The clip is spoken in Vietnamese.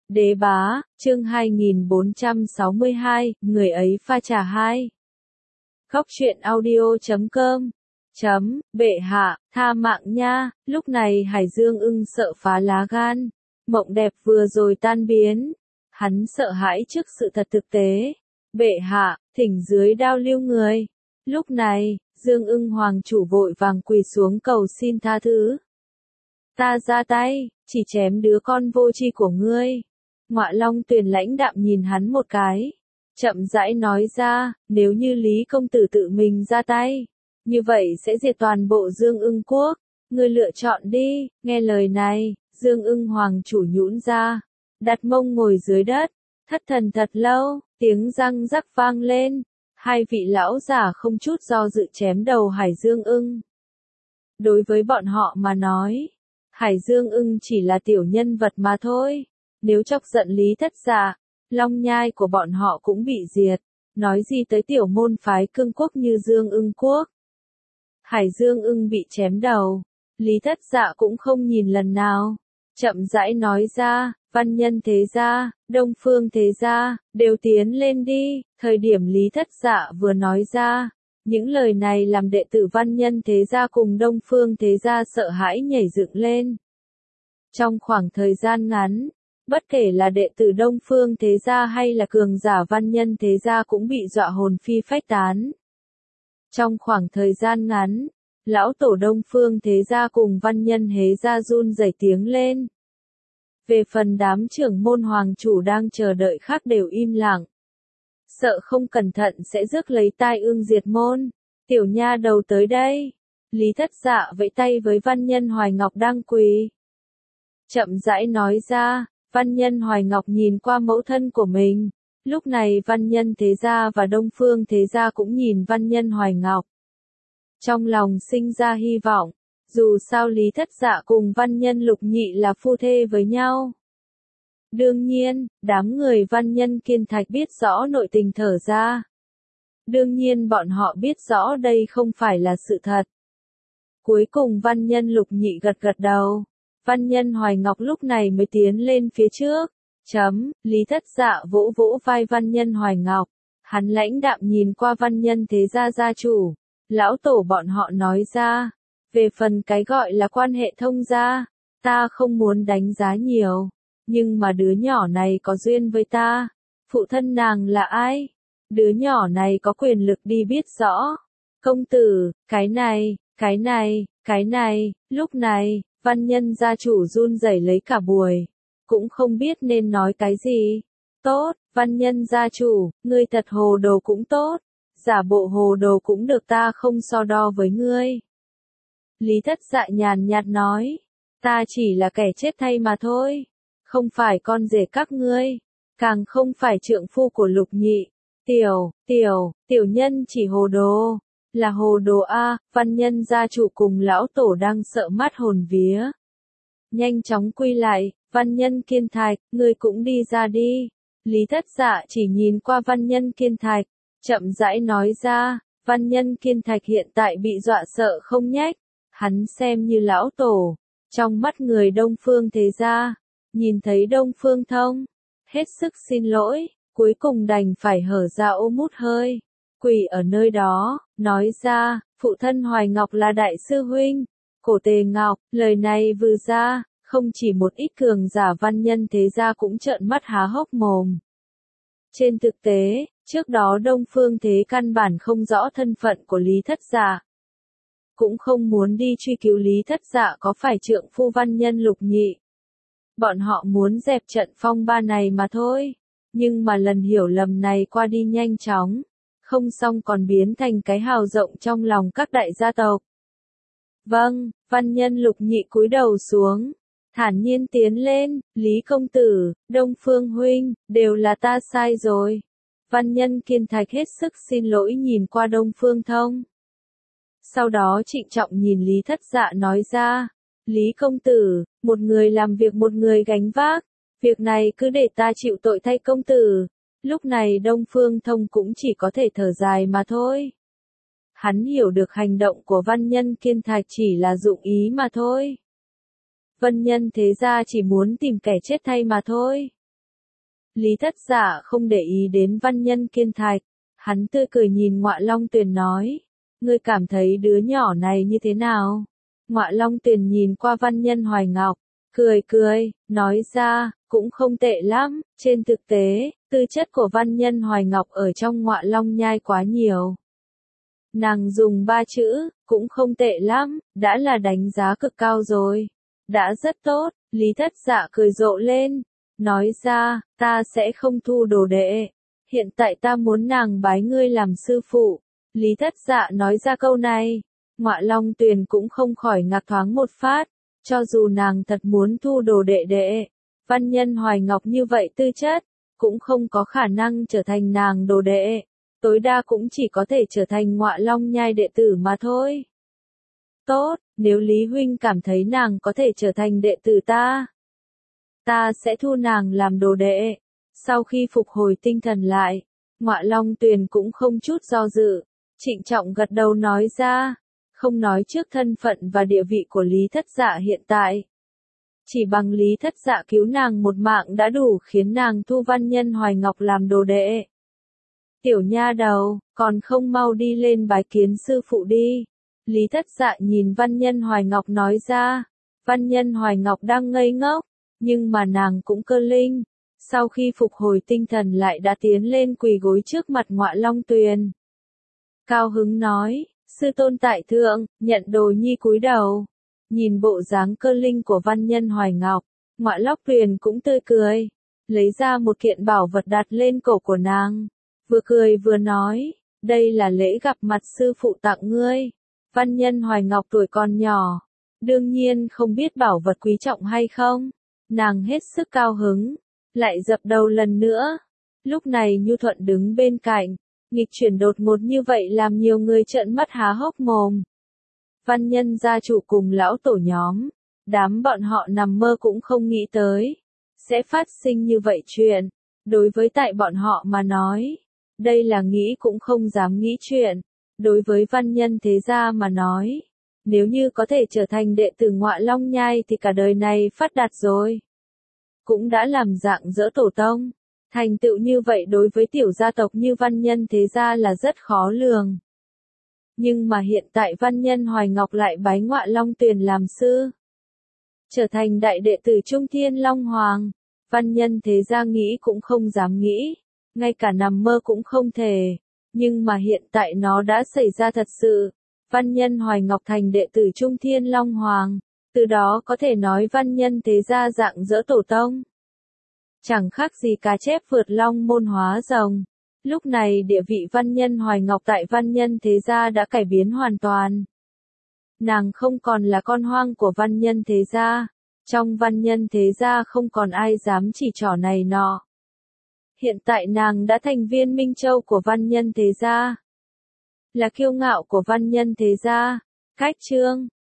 Đế bá, chương 2462, người ấy pha trà 2. Khóc chuyện audio.com Bệ hạ, tha mạng nha. Lúc này Hải Dương Ưng sợ phá lá gan. Mộng đẹp vừa rồi tan biến. Hắn sợ hãi trước sự thật thực tế. Bệ hạ, thỉnh dưới đao lưu người. Lúc này, Dương Ưng hoàng chủ vội vàng quỳ xuống cầu xin tha thứ. Ta ra tay, chỉ chém đứa con vô tri của ngươi. Ngọa Long Tuyền lãnh đạm nhìn hắn một cái. Chậm rãi nói ra, nếu như Lý công tử tự mình ra tay, như vậy sẽ diệt toàn bộ Dương Ưng quốc. Ngươi lựa chọn đi. Nghe lời này, Dương Ưng hoàng chủ nhũn ra, đặt mông ngồi dưới đất, thất thần thật lâu, tiếng răng rắc vang lên. Hai vị lão giả không chút do dự chém đầu Hải Dương Ưng. Đối với bọn họ mà nói, Hải Dương Ưng chỉ là tiểu nhân vật mà thôi. Nếu chọc giận Lý Thất Dạ, long nhai của bọn họ cũng bị diệt. Nói gì tới tiểu môn phái cương quốc như Dương Ưng quốc. Hải Dương Ưng bị chém đầu, Lý Thất Dạ cũng không nhìn lần nào. Chậm rãi nói ra, văn nhân thế gia, đông phương thế gia, đều tiến lên đi. Thời điểm Lý Thất Dạ vừa nói ra, những lời này làm đệ tử văn nhân thế gia cùng đông phương thế gia sợ hãi nhảy dựng lên. Trong khoảng thời gian ngắn, bất kể là đệ tử đông phương thế gia hay là cường giả văn nhân thế gia cũng bị dọa hồn phi phách tán. Trong khoảng thời gian ngắn, lão tổ đông phương thế gia cùng văn nhân hế gia run rẩy tiếng lên. Về phần đám trưởng môn hoàng chủ đang chờ đợi khác đều im lặng. Sợ không cẩn thận sẽ rước lấy tai ương diệt môn. Tiểu nha đầu tới đây. Lý Thất Dạ vẫy tay với văn nhân Hoài Ngọc đang quỳ. Chậm rãi nói ra, văn nhân Hoài Ngọc nhìn qua mẫu thân của mình. Lúc này văn nhân thế gia và đông phương thế gia cũng nhìn văn nhân Hoài Ngọc. Trong lòng sinh ra hy vọng, dù sao Lý Thất Dạ cùng văn nhân Lục Nhị là phu thê với nhau. Đương nhiên, đám người văn nhân Kiên Thạch biết rõ nội tình thở ra. Đương nhiên bọn họ biết rõ đây không phải là sự thật. Cuối cùng văn nhân Lục Nhị gật gật đầu. Văn nhân Hoài Ngọc lúc này mới tiến lên phía trước. Lý Thất Dạ vỗ vỗ vai văn nhân Hoài Ngọc. Hắn lãnh đạm nhìn qua văn nhân thế gia gia chủ. Lão tổ bọn họ nói ra. Về phần cái gọi là quan hệ thông gia, ta không muốn đánh giá nhiều. Nhưng mà đứa nhỏ này có duyên với ta. Phụ thân nàng là ai? Đứa nhỏ này có quyền lực đi biết rõ. Công tử, cái này, lúc này, văn nhân gia chủ run rẩy lấy cả buổi. Cũng không biết nên nói cái gì. Tốt, văn nhân gia chủ, ngươi thật hồ đồ cũng tốt. Giả bộ hồ đồ cũng được, ta không so đo với ngươi. Lý Thất Dạ nhàn nhạt nói. Ta chỉ là kẻ chết thay mà thôi. Không phải con rể các ngươi. Càng không phải trượng phu của Lục Nhị. Tiểu nhân chỉ hồ đồ. Là hồ đồ a. Văn nhân gia chủ cùng lão tổ đang sợ mắt hồn vía. Nhanh chóng quy lại, văn nhân Kiên Thạch, ngươi cũng đi ra đi. Lý Thất Dạ chỉ nhìn qua văn nhân Kiên Thạch, chậm rãi nói ra, văn nhân Kiên Thạch hiện tại bị dọa sợ không nhách. Hắn xem như lão tổ, trong mắt người đông phương thế gia, nhìn thấy Đông Phương Thông, hết sức xin lỗi, cuối cùng đành phải hở ra ôm hút hơi, quỳ ở nơi đó, nói ra, phụ thân Hoài Ngọc là đại sư huynh, Cổ Tề Ngọc, lời này vừa ra, không chỉ một ít cường giả văn nhân thế gia cũng trợn mắt há hốc mồm. Trên thực tế, trước đó Đông Phương Thế căn bản không rõ thân phận của Lý Thất Dạ. Cũng không muốn đi truy cứu Lý Thất Dạ có phải trượng phu văn nhân Lục Nhị. Bọn họ muốn dẹp trận phong ba này mà thôi. Nhưng mà lần hiểu lầm này qua đi nhanh chóng. Không xong còn biến thành cái hào rộng trong lòng các đại gia tộc. Vâng, văn nhân Lục Nhị cúi đầu xuống. Thản nhiên tiến lên, Lý công tử, Đông Phương huynh, đều là ta sai rồi. Văn nhân Kiên Thạch hết sức xin lỗi nhìn qua Đông Phương Thông. Sau đó trịnh trọng nhìn Lý Thất Dạ nói ra. Lý công tử, một người làm việc một người gánh vác. Việc này cứ để ta chịu tội thay công tử. Lúc này Đông Phương Thông cũng chỉ có thể thở dài mà thôi. Hắn hiểu được hành động của văn nhân Kiên Thạch chỉ là dụng ý mà thôi. Văn nhân thế gia chỉ muốn tìm kẻ chết thay mà thôi. Lý Thất Dạ không để ý đến Văn Nhân Kiên Thạch, hắn tươi cười nhìn Ngọa Long Tuyền nói, ngươi cảm thấy đứa nhỏ này như thế nào? Ngọa Long Tuyền nhìn qua Văn Nhân Hoài Ngọc, cười cười, nói ra, cũng không tệ lắm, trên thực tế, tư chất của Văn Nhân Hoài Ngọc ở trong Ngọa Long nhai quá nhiều. Nàng dùng 3 chữ, cũng không tệ lắm, đã là đánh giá cực cao rồi. Đã rất tốt, Lý Thất Dạ cười rộ lên, nói ra, ta sẽ không thu đồ đệ. Hiện tại ta muốn nàng bái ngươi làm sư phụ. Lý Thất Dạ nói ra câu này, Ngọa Long Tuyền cũng không khỏi ngạc thoáng một phát, cho dù nàng thật muốn thu đồ đệ đệ, Văn Nhân Hoài Ngọc như vậy tư chất, cũng không có khả năng trở thành nàng đồ đệ, tối đa cũng chỉ có thể trở thành Ngọa Long nhai đệ tử mà thôi. Tốt, nếu Lý huynh cảm thấy nàng có thể trở thành đệ tử ta sẽ thu nàng làm đồ đệ. Sau khi phục hồi tinh thần lại, Ngọa Long Tuyền cũng không chút do dự, trịnh trọng gật đầu nói ra, không nói trước thân phận và địa vị của Lý Thất Dạ hiện tại. Chỉ bằng Lý Thất Dạ cứu nàng một mạng đã đủ khiến nàng thu Văn Nhân Hoài Ngọc làm đồ đệ. Tiểu nha đầu, còn không mau đi lên bái kiến sư phụ đi. Lý Thất Dạ nhìn Văn Nhân Hoài Ngọc nói ra. Văn Nhân Hoài Ngọc đang ngây ngốc, nhưng mà nàng cũng cơ linh. Sau khi phục hồi tinh thần lại đã tiến lên quỳ gối trước mặt Ngọa Long Tuyền. Cao hứng nói, sư tôn tại thượng, nhận đồ nhi cúi đầu. Nhìn bộ dáng cơ linh của Văn Nhân Hoài Ngọc, Ngọa Long Tuyền cũng tươi cười, lấy ra một kiện bảo vật đặt lên cổ của nàng, vừa cười vừa nói, đây là lễ gặp mặt sư phụ tặng ngươi. Văn Nhân Hoài Ngọc tuổi còn nhỏ, đương nhiên không biết bảo vật quý trọng hay không, nàng hết sức cao hứng, lại dập đầu lần nữa. Lúc này Nhu Thuận đứng bên cạnh, nghịch chuyển đột ngột như vậy làm nhiều người trợn mắt há hốc mồm. Văn Nhân gia chủ cùng lão tổ nhóm, đám bọn họ nằm mơ cũng không nghĩ tới, sẽ phát sinh như vậy chuyện. Đối với tại bọn họ mà nói, đây là nghĩ cũng không dám nghĩ chuyện. Đối với Văn Nhân thế gia mà nói, nếu như có thể trở thành đệ tử Ngọa Long nhai thì cả đời này phát đạt rồi. Cũng đã làm dạng dỡ tổ tông, thành tựu như vậy đối với tiểu gia tộc như Văn Nhân thế gia là rất khó lường. Nhưng mà hiện tại Văn Nhân Hoài Ngọc lại bái Ngọa Long Tuyền làm sư, trở thành đại đệ tử Trung Thiên Long Hoàng. Văn Nhân thế gia nghĩ cũng không dám nghĩ, ngay cả nằm mơ cũng không thể. Nhưng mà hiện tại nó đã xảy ra thật sự. Văn Nhân Hoài Ngọc thành đệ tử Trung Thiên Long Hoàng, từ đó có thể nói Văn Nhân thế gia dạng dỡ tổ tông. Chẳng khác gì cá chép vượt long môn hóa rồng. Lúc này địa vị Văn Nhân Hoài Ngọc tại Văn Nhân thế gia đã cải biến hoàn toàn. Nàng không còn là con hoang của Văn Nhân thế gia. Trong Văn Nhân thế gia không còn ai dám chỉ trỏ này nọ. Hiện tại nàng đã thành viên Minh Châu của Văn Nhân thế gia, là kiêu ngạo của Văn Nhân thế gia. Cách chương